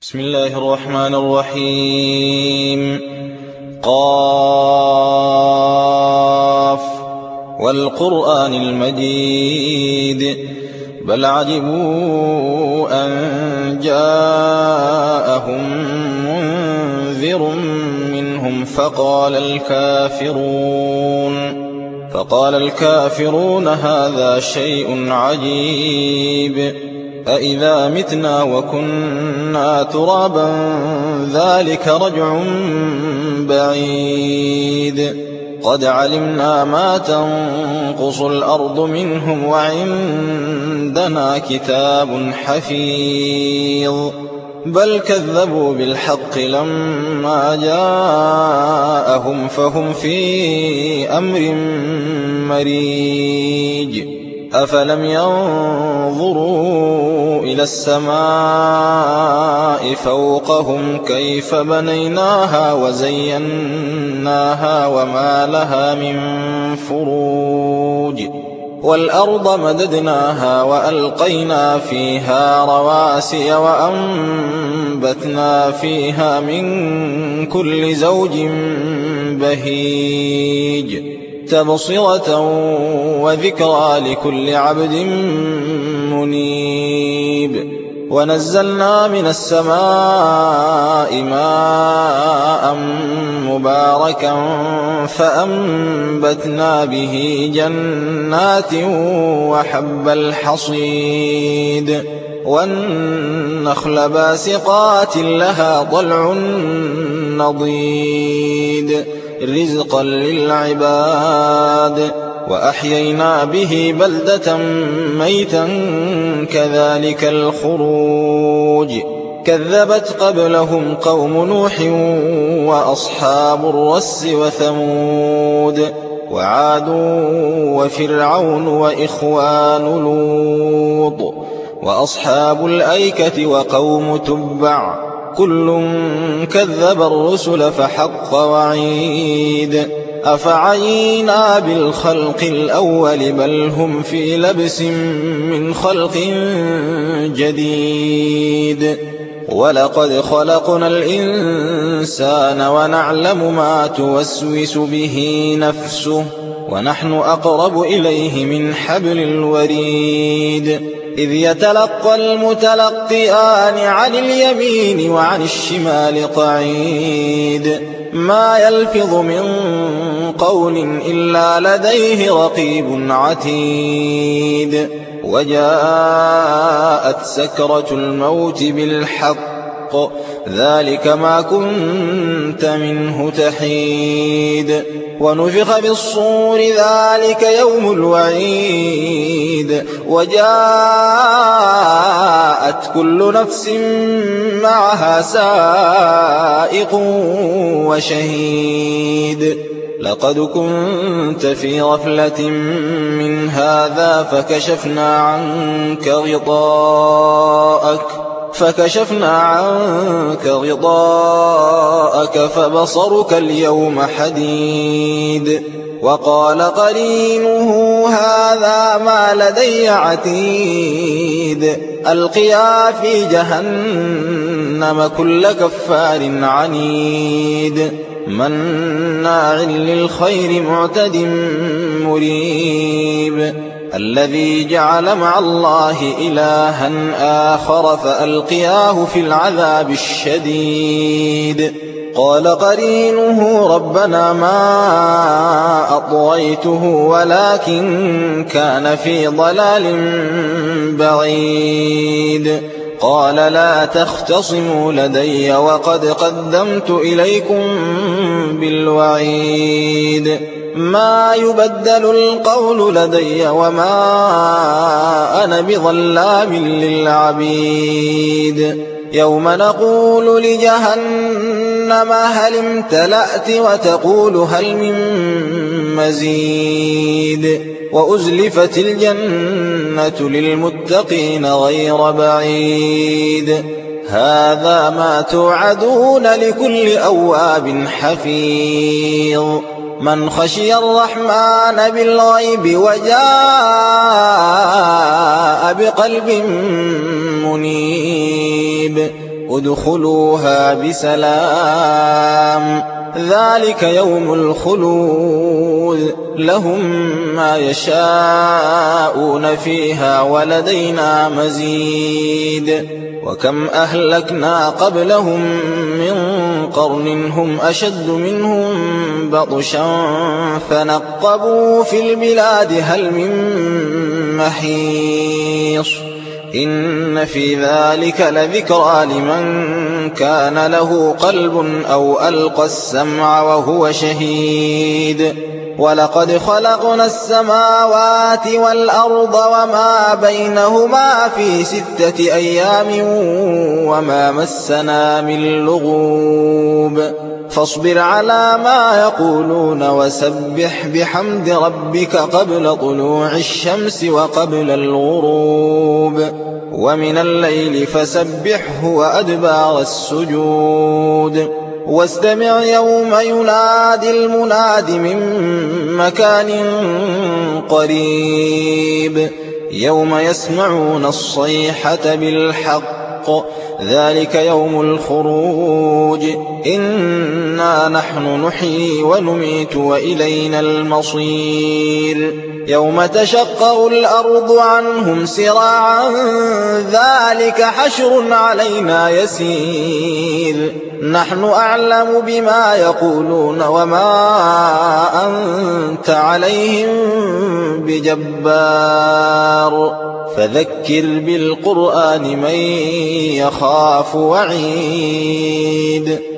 بسم الله الرحمن الرحيم. قاف والقرآن المجيد بل عجبوا أن جاءهم منذر منهم فقال الكافرون هذا شيء عجيب أإذا متنا وكنا ترابا ذلك رجع بعيد قد علمنا ما تنقص الأرض منهم وعندنا كتاب حفيظ بل كذبوا بالحق لما جاءهم فهم في أمر مريج أفلم ينظروا إلى السماء فوقهم كيف بنيناها وزيناها وما لها من فروج والأرض مددناها وألقينا فيها رواسي وأنبتنا فيها من كل زوج بهيج تبصرة وذكرى لكل عبد منيب ونزلنا من السماء ماء مباركا فأنبتنا به جنات وحب الحصيد والنخل باسقات لها طلع نضيد رزقا للعباد وأحيينا به بلدة ميتا كذلك الخروج كذبت قبلهم قوم نوح وأصحاب الرس وثمود وعاد وفرعون وإخوان لوط وأصحاب الأيكة وقوم تبع كل كذب الرسل فحق وعيد أفعينا بالخلق الأول بل هم في لبس من خلق جديد ولقد خلقنا الإنسان ونعلم ما توسوس به نفسه ونحن أقرب إليه من حبل الوريد إذ يتلقى المتلقيان عن اليمين وعن الشمال قعيد ما يلفظ من قول إلا لديه رقيب عتيد وجاءت سكرة الموت بالحق ذلك ما كنت منه تحيد ونفخ بالصور ذلك يوم الوعيد وجاءت كل نفس معها سائق وشهيد لقد كنت في غفلة من هذا فكشفنا عنك غطاءك فبصرك اليوم حديد وقال قرينه هذا ما لدي عتيد ألقيا في جهنم كل كفار عنيد مناع للخير معتد مريب الذي جعل مع الله إلها آخر فألقياه في العذاب الشديد قال قرينه ربنا ما أطغيته ولكن كان في ضلال بعيد قال لا تختصموا لدي وقد قدمت إليكم بالوعيد ما يبدل القول لدي وما أنا بظلام للعبيد يوم نقول لجهنم هل امتلأت وتقول هل من مزيد وأزلفت الجنة للمتقين غير بعيد هذا ما توعدون لكل أواب حفيظ من خشي الرحمن بالغيب وجاء بقلب منيب ادخلوها بسلام ذلك يوم الخلود لهم ما يشاءون فيها ولدينا مزيد وكم أهلكنا قبلهم من قرن هم أشد منهم بطشا فنقبوا في البلاد هل من محيص إن في ذلك لذكرى لمن كان له قلب أو ألقى السمع وهو شهيد ولقد خلقنا السماوات والأرض وما بينهما في 6 أيام وما مسنا من لغوب فاصبر على ما يقولون وسبح بحمد ربك قبل طلوع الشمس وقبل الغروب ومن الليل فسبحه وأدبار السجود واستمع يوم ينادي المناد من مكان قريب يوم يسمعون الصيحة بالحق ذلك يوم الخروج إنا نحن نحيي ونميت وإلينا المصير يوم تشقق الأرض عنهم سراعا ذلك حشر علينا يسير نحن أعلم بما يقولون وما أنت عليهم بجبار فذكر بالقرآن من يخاف وعيد